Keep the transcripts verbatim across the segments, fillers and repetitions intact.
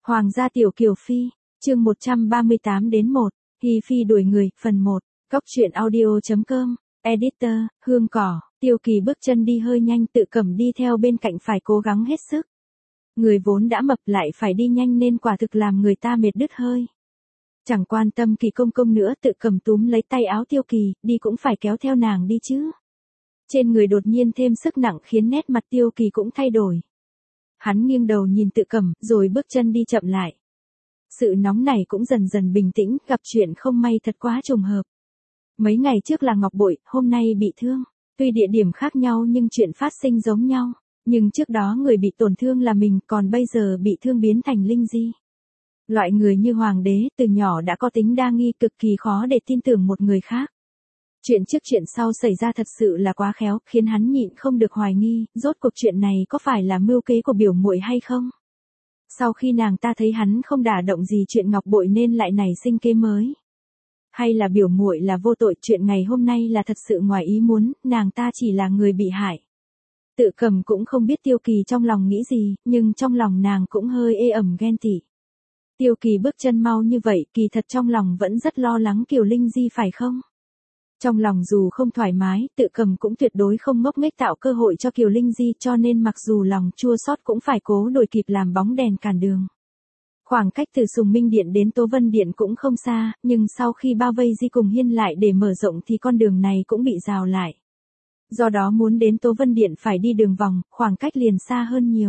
Hoàng gia tiểu kiều phi, chương một trăm ba mươi tám đến một, Hi Phi đuổi người, phần một, Cóc truyện audio.com, Editor, Hương Cỏ, Tiêu Kỳ bước chân đi hơi nhanh tự cầm đi theo bên cạnh phải cố gắng hết sức. Người vốn đã mập lại phải đi nhanh nên quả thực làm người ta mệt đứt hơi. Chẳng quan tâm Kỳ công công nữa tự cầm túm lấy tay áo Tiêu Kỳ, đi cũng phải kéo theo nàng đi chứ. Trên người đột nhiên thêm sức nặng khiến nét mặt Tiêu Kỳ cũng thay đổi. Hắn nghiêng đầu nhìn tự cầm, rồi bước chân đi chậm lại. Sự nóng này cũng dần dần bình tĩnh, gặp chuyện không may thật quá trùng hợp. Mấy ngày trước là Ngọc Bội, hôm nay bị thương. Tuy địa điểm khác nhau nhưng chuyện phát sinh giống nhau. Nhưng trước đó người bị tổn thương là mình, còn bây giờ bị thương biến thành linh di. Loại người như hoàng đế, từ nhỏ đã có tính đa nghi, cực kỳ khó để tin tưởng một người khác. Chuyện trước chuyện sau xảy ra thật sự là quá khéo, khiến hắn nhịn không được hoài nghi, rốt cuộc chuyện này có phải là mưu kế của biểu muội hay không? Sau khi nàng ta thấy hắn không đả động gì chuyện Ngọc Bội nên lại nảy sinh kế mới. Hay là biểu muội là vô tội, chuyện ngày hôm nay là thật sự ngoài ý muốn, nàng ta chỉ là người bị hại. Tự cầm cũng không biết Tiêu Kỳ trong lòng nghĩ gì, nhưng trong lòng nàng cũng hơi ê ẩm ghen tị. Tiêu Kỳ bước chân mau như vậy, kỳ thật trong lòng vẫn rất lo lắng Kiều Linh Di phải không? Trong lòng dù không thoải mái, tự cầm cũng tuyệt đối không ngốc nghếch tạo cơ hội cho Kiều Linh Di, cho nên mặc dù lòng chua xót cũng phải cố đuổi kịp làm bóng đèn cản đường. Khoảng cách từ Sùng Minh Điện đến Tố Vân Điện cũng không xa, nhưng sau khi bao vây Di cùng Hiên lại để mở rộng thì con đường này cũng bị rào lại. Do đó muốn đến Tố Vân Điện phải đi đường vòng, khoảng cách liền xa hơn nhiều.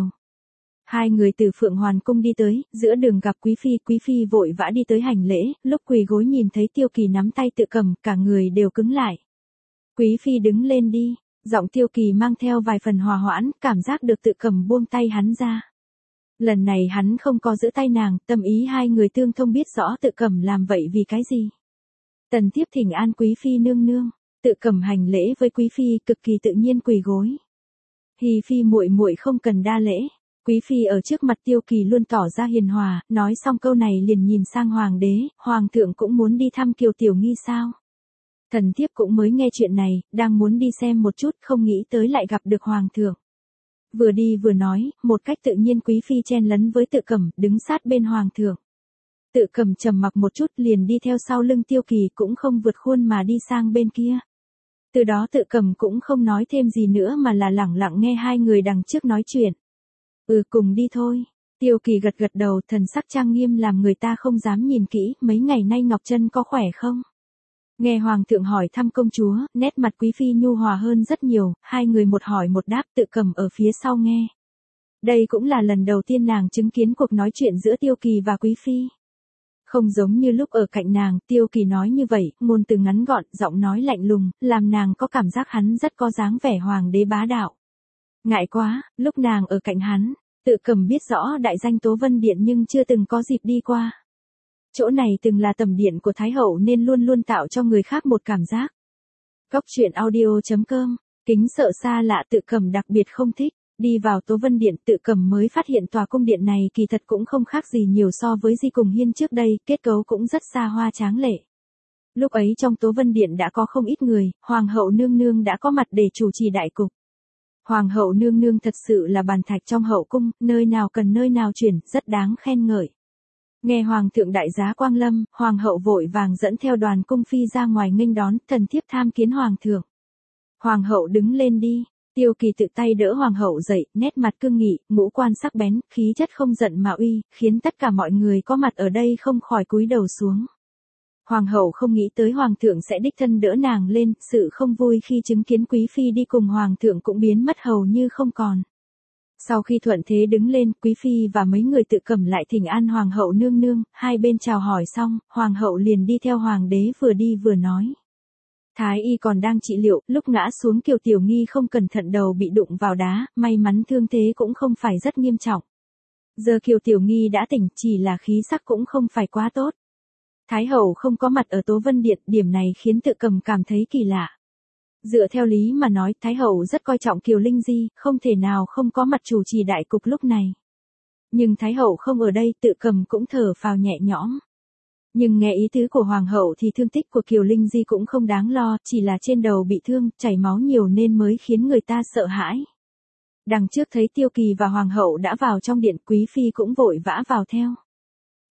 Hai người từ Phượng Hoàn Cung đi tới, giữa đường gặp Quý Phi, Quý Phi vội vã đi tới hành lễ, lúc quỳ gối nhìn thấy Tiêu Kỳ nắm tay tự cầm, cả người đều cứng lại. Quý Phi đứng lên đi, giọng Tiêu Kỳ mang theo vài phần hòa hoãn, cảm giác được tự cầm buông tay hắn ra. Lần này hắn không có giữ tay nàng, tâm ý hai người tương thông biết rõ tự cầm làm vậy vì cái gì. Tần Thiếp thỉnh an Quý Phi nương nương, tự cầm hành lễ với Quý Phi cực kỳ tự nhiên quỳ gối. Hi Phi muội muội không cần đa lễ. Quý Phi ở trước mặt Tiêu Kỳ luôn tỏ ra hiền hòa, nói xong câu này liền nhìn sang Hoàng đế, Hoàng thượng cũng muốn đi thăm Kiều Tiểu Nghi sao? Thần thiếp cũng mới nghe chuyện này, đang muốn đi xem một chút, không nghĩ tới lại gặp được Hoàng thượng. Vừa đi vừa nói, một cách tự nhiên Quý Phi chen lấn với tự cầm, đứng sát bên Hoàng thượng. Tự cầm trầm mặc một chút liền đi theo sau lưng Tiêu Kỳ, cũng không vượt khuôn mà đi sang bên kia. Từ đó tự cầm cũng không nói thêm gì nữa mà là lẳng lặng nghe hai người đằng trước nói chuyện. Ừ, cùng đi thôi. Tiêu Kỳ gật gật đầu, thần sắc trang nghiêm làm người ta không dám nhìn kỹ, mấy ngày nay Ngọc Trân có khỏe không? Nghe Hoàng thượng hỏi thăm công chúa, nét mặt Quý Phi nhu hòa hơn rất nhiều, hai người một hỏi một đáp, tự cầm ở phía sau nghe. Đây cũng là lần đầu tiên nàng chứng kiến cuộc nói chuyện giữa Tiêu Kỳ và Quý Phi. Không giống như lúc ở cạnh nàng, Tiêu Kỳ nói như vậy, ngôn từ ngắn gọn, giọng nói lạnh lùng, làm nàng có cảm giác hắn rất có dáng vẻ hoàng đế bá đạo. Ngại quá, lúc nàng ở cạnh hắn, tự cầm biết rõ đại danh Tố Vân Điện nhưng chưa từng có dịp đi qua. Chỗ này từng là tầm điện của Thái Hậu nên luôn luôn tạo cho người khác một cảm giác. Cóc truyện audio.com, kính sợ xa lạ tự cầm đặc biệt không thích. Đi vào Tố Vân Điện tự cầm mới phát hiện tòa cung điện này kỳ thật cũng không khác gì nhiều so với Di cùng Hiên trước đây, kết cấu cũng rất xa hoa tráng lệ. Lúc ấy trong Tố Vân Điện đã có không ít người, Hoàng hậu nương nương đã có mặt để chủ trì đại cục. Hoàng hậu nương nương thật sự là bàn thạch trong hậu cung, nơi nào cần nơi nào chuyển, rất đáng khen ngợi. Nghe Hoàng thượng đại giá quang lâm, Hoàng hậu vội vàng dẫn theo đoàn cung phi ra ngoài nghênh đón, thần thiếp tham kiến Hoàng thượng. Hoàng hậu đứng lên đi. Tiêu Kỳ tự tay đỡ Hoàng hậu dậy, nét mặt cương nghị, ngũ quan sắc bén, khí chất không giận mà uy, khiến tất cả mọi người có mặt ở đây không khỏi cúi đầu xuống. Hoàng hậu không nghĩ tới Hoàng thượng sẽ đích thân đỡ nàng lên, sự không vui khi chứng kiến Quý Phi đi cùng Hoàng thượng cũng biến mất hầu như không còn. Sau khi thuận thế đứng lên, Quý Phi và mấy người tự cầm lại thỉnh an Hoàng hậu nương nương, hai bên chào hỏi xong, Hoàng hậu liền đi theo Hoàng đế vừa đi vừa nói. Thái y còn đang trị liệu, lúc ngã xuống Kiều Tiểu Nghi không cẩn thận đầu bị đụng vào đá, may mắn thương thế cũng không phải rất nghiêm trọng. Giờ Kiều Tiểu Nghi đã tỉnh, chỉ là khí sắc cũng không phải quá tốt. Thái hậu không có mặt ở Tố Vân Điện, điểm này khiến tự cầm cảm thấy kỳ lạ. Dựa theo lý mà nói, Thái hậu rất coi trọng Kiều Linh Di, không thể nào không có mặt chủ trì đại cục lúc này. Nhưng Thái hậu không ở đây, tự cầm cũng thở phào nhẹ nhõm. Nhưng nghe ý tứ của Hoàng hậu thì thương tích của Kiều Linh Di cũng không đáng lo, chỉ là trên đầu bị thương, chảy máu nhiều nên mới khiến người ta sợ hãi. Đằng trước thấy Tiêu Kỳ và Hoàng hậu đã vào trong điện, Quý Phi cũng vội vã vào theo.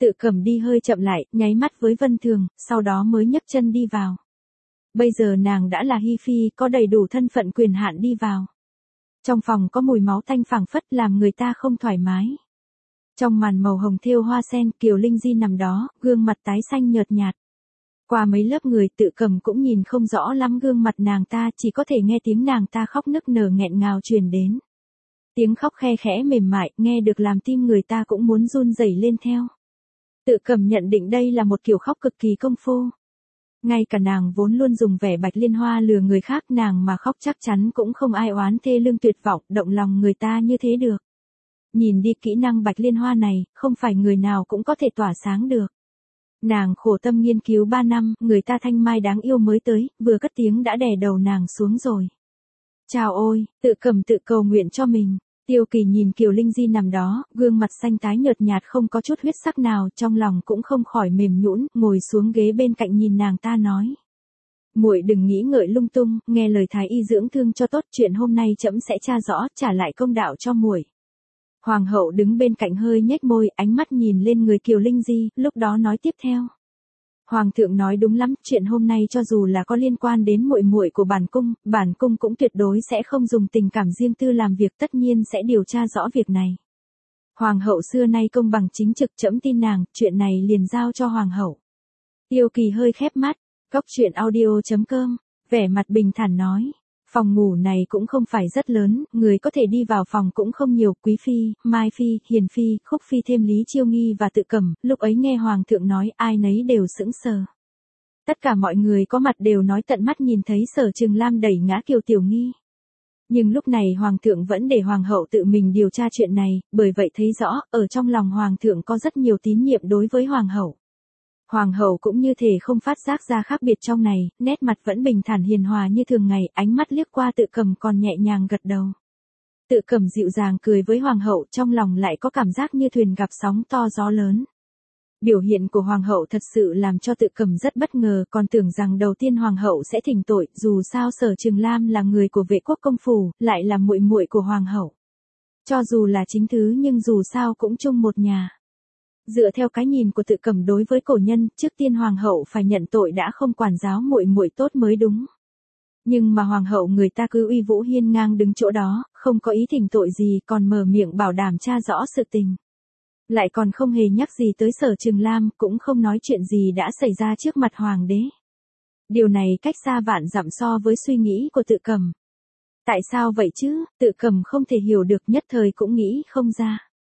Tự Cẩm đi hơi chậm lại, nháy mắt với Vân Thường, sau đó mới nhấc chân đi vào. Bây giờ nàng đã là Hi Phi, có đầy đủ thân phận quyền hạn đi vào. Trong phòng có mùi máu tanh phảng phất làm người ta không thoải mái. Trong màn màu hồng thêu hoa sen, Kiều Linh Di nằm đó, gương mặt tái xanh nhợt nhạt. Qua mấy lớp người, Tự Cẩm cũng nhìn không rõ lắm gương mặt nàng ta, chỉ có thể nghe tiếng nàng ta khóc nức nở nghẹn ngào truyền đến. Tiếng khóc khe khẽ mềm mại, nghe được làm tim người ta cũng muốn run rẩy lên theo. Tự Cẩm nhận định đây là một kiểu khóc cực kỳ công phu. Ngay cả nàng vốn luôn dùng vẻ bạch liên hoa lừa người khác, nàng mà khóc chắc chắn cũng không ai oán thê lương tuyệt vọng, động lòng người ta như thế được. Nhìn đi, kỹ năng bạch liên hoa này, không phải người nào cũng có thể tỏa sáng được. Nàng khổ tâm nghiên cứu ba năm, người ta thanh mai đáng yêu mới tới, vừa cất tiếng đã đè đầu nàng xuống rồi. Chào ôi, Tự Cẩm tự cầu nguyện cho mình. Tiêu Kỳ nhìn Kiều Linh Di nằm đó, gương mặt xanh tái nhợt nhạt không có chút huyết sắc nào, trong lòng cũng không khỏi mềm nhũn, ngồi xuống ghế bên cạnh nhìn nàng ta nói: "Muội đừng nghĩ ngợi lung tung, nghe lời thái y dưỡng thương cho tốt, chuyện hôm nay trẫm sẽ tra rõ, trả lại công đạo cho muội." Hoàng hậu đứng bên cạnh hơi nhếch môi, ánh mắt nhìn lên người Kiều Linh Di, lúc đó nói tiếp theo: "Hoàng thượng nói đúng lắm, chuyện hôm nay cho dù là có liên quan đến muội muội của bản cung, bản cung cũng tuyệt đối sẽ không dùng tình cảm riêng tư làm việc, tất nhiên sẽ điều tra rõ việc này. Hoàng hậu xưa nay công bằng chính trực, trẫm tin nàng, chuyện này liền giao cho hoàng hậu." Tiêu Kỳ hơi khép mắt, Góc truyện audio chấm com, vẻ mặt bình thản nói: "Phòng ngủ này cũng không phải rất lớn, người có thể đi vào phòng cũng không nhiều, Quý Phi, Mai Phi, Hiền Phi, Khúc Phi thêm Lý Chiêu Nghi và Tự Cẩm." Lúc ấy nghe Hoàng thượng nói, ai nấy đều sững sờ. Tất cả mọi người có mặt đều nói tận mắt nhìn thấy Sở Trường Lam đẩy ngã Kiều Tiểu Nghi. Nhưng lúc này Hoàng thượng vẫn để Hoàng hậu tự mình điều tra chuyện này, bởi vậy thấy rõ, ở trong lòng Hoàng thượng có rất nhiều tín nhiệm đối với Hoàng hậu. Hoàng hậu cũng như thể không phát giác ra khác biệt trong này, nét mặt vẫn bình thản hiền hòa như thường ngày, ánh mắt liếc qua Tự Cẩm còn nhẹ nhàng gật đầu. Tự Cẩm dịu dàng cười với Hoàng hậu, trong lòng lại có cảm giác như thuyền gặp sóng to gió lớn. Biểu hiện của Hoàng hậu thật sự làm cho Tự Cẩm rất bất ngờ, còn tưởng rằng đầu tiên Hoàng hậu sẽ thỉnh tội, dù sao Sở Trường Lam là người của Vệ Quốc công phủ, lại là muội muội của Hoàng hậu. Cho dù là chính thứ nhưng dù sao cũng chung một nhà. Dựa theo cái nhìn của Tự Cẩm đối với cổ nhân, trước tiên Hoàng hậu phải nhận tội đã không quản giáo muội muội tốt mới đúng. Nhưng mà Hoàng hậu người ta cứ uy vũ hiên ngang đứng chỗ đó, không có ý thỉnh tội gì, còn mở miệng bảo đảm tra rõ sự tình. Lại còn không hề nhắc gì tới Sở Trường Lam, cũng không nói chuyện gì đã xảy ra trước mặt Hoàng đế. Điều này cách xa vạn dặm so với suy nghĩ của Tự Cẩm. Tại sao vậy chứ, Tự Cẩm không thể hiểu được, nhất thời cũng nghĩ không ra.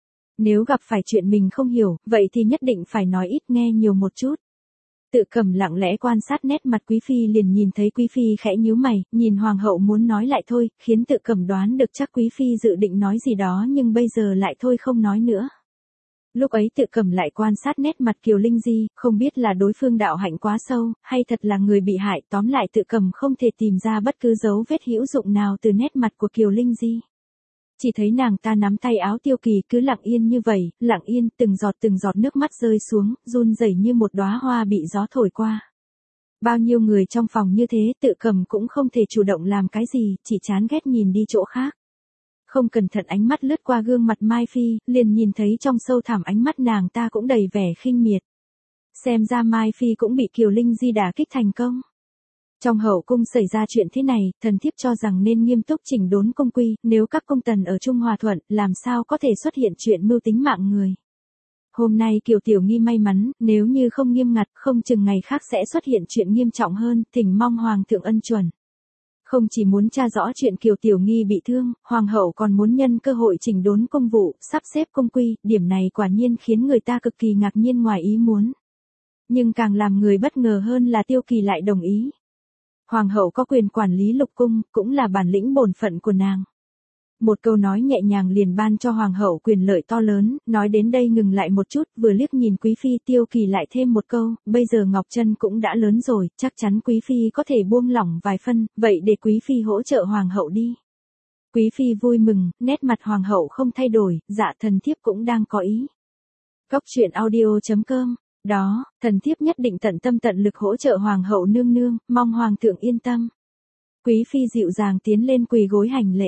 Nếu gặp phải chuyện mình không hiểu, vậy thì nhất định phải nói ít nghe nhiều một chút. Tự Cẩm lặng lẽ quan sát nét mặt Quý Phi, liền nhìn thấy Quý Phi khẽ nhíu mày, nhìn Hoàng hậu muốn nói lại thôi, khiến Tự Cẩm đoán được chắc Quý Phi dự định nói gì đó nhưng bây giờ lại thôi không nói nữa. Lúc ấy Tự Cẩm lại quan sát nét mặt Kiều Linh Di, không biết là đối phương đạo hạnh quá sâu, hay thật là người bị hại, tóm lại Tự Cẩm không thể tìm ra bất cứ dấu vết hữu dụng nào từ nét mặt của Kiều Linh Di. Chỉ thấy nàng ta nắm tay áo Tiêu Kỳ cứ lặng yên như vậy, lặng yên, từng giọt từng giọt nước mắt rơi xuống, run rẩy như một đóa hoa bị gió thổi qua. Bao nhiêu người trong phòng như thế, Tự Cẩm cũng không thể chủ động làm cái gì, chỉ chán ghét nhìn đi chỗ khác. Không cẩn thận ánh mắt lướt qua gương mặt Mai Phi, liền nhìn thấy trong sâu thẳm ánh mắt nàng ta cũng đầy vẻ khinh miệt. Xem ra Mai Phi cũng bị Kiều Linh Di đả kích thành công. Trong hậu cung xảy ra chuyện thế này, thần thiếp cho rằng nên nghiêm túc chỉnh đốn cung quy, nếu các cung tần ở chung hòa thuận, làm sao có thể xuất hiện chuyện mưu tính mạng người. Hôm nay Kiều Tiểu Nghi may mắn, nếu như không nghiêm ngặt, không chừng ngày khác sẽ xuất hiện chuyện nghiêm trọng hơn, thỉnh mong Hoàng thượng ân chuẩn. Không chỉ muốn tra rõ chuyện Kiều Tiểu Nghi bị thương, Hoàng hậu còn muốn nhân cơ hội chỉnh đốn công vụ, sắp xếp cung quy, điểm này quả nhiên khiến người ta cực kỳ ngạc nhiên ngoài ý muốn. Nhưng càng làm người bất ngờ hơn là Tiêu Kỳ lại đồng ý. Hoàng hậu có quyền quản lý lục cung, cũng là bản lĩnh bổn phận của nàng. Một câu nói nhẹ nhàng liền ban cho Hoàng hậu quyền lợi to lớn, nói đến đây ngừng lại một chút, vừa liếc nhìn Quý Phi, Tiêu Kỳ lại thêm một câu, bây giờ Ngọc Trân cũng đã lớn rồi, chắc chắn Quý Phi có thể buông lỏng vài phân, vậy để Quý Phi hỗ trợ Hoàng hậu đi. Quý Phi vui mừng, nét mặt Hoàng hậu không thay đổi, dạ thần thiếp cũng đang có ý. Góc truyện audio chấm com. Đó, thần thiếp nhất định tận tâm tận lực hỗ trợ Hoàng hậu nương nương, mong Hoàng thượng yên tâm. Quý Phi dịu dàng tiến lên quỳ gối hành lễ.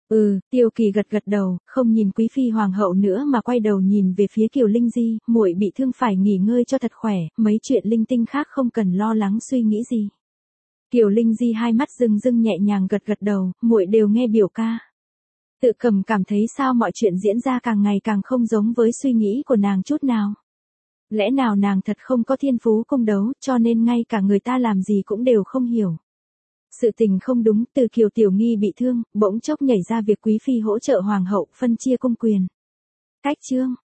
Ừ, Tiêu Kỳ gật gật đầu, không nhìn quý phi hoàng hậu nữa mà quay đầu nhìn về phía Kiều Linh Di, muội bị thương phải nghỉ ngơi cho thật khỏe, mấy chuyện linh tinh khác không cần lo lắng suy nghĩ gì. Kiều Linh Di hai mắt rưng rưng nhẹ nhàng gật gật đầu, muội đều nghe biểu ca. Tự Cầm cảm thấy sao mọi chuyện diễn ra càng ngày càng không giống với suy nghĩ của nàng chút nào. Lẽ nào nàng thật không có thiên phú cung đấu, cho nên ngay cả người ta làm gì cũng đều không hiểu. Sự tình không đúng, từ Kiều Tiểu Nghi bị thương, bỗng chốc nhảy ra việc quý phi hỗ trợ hoàng hậu phân chia công quyền. Cách chương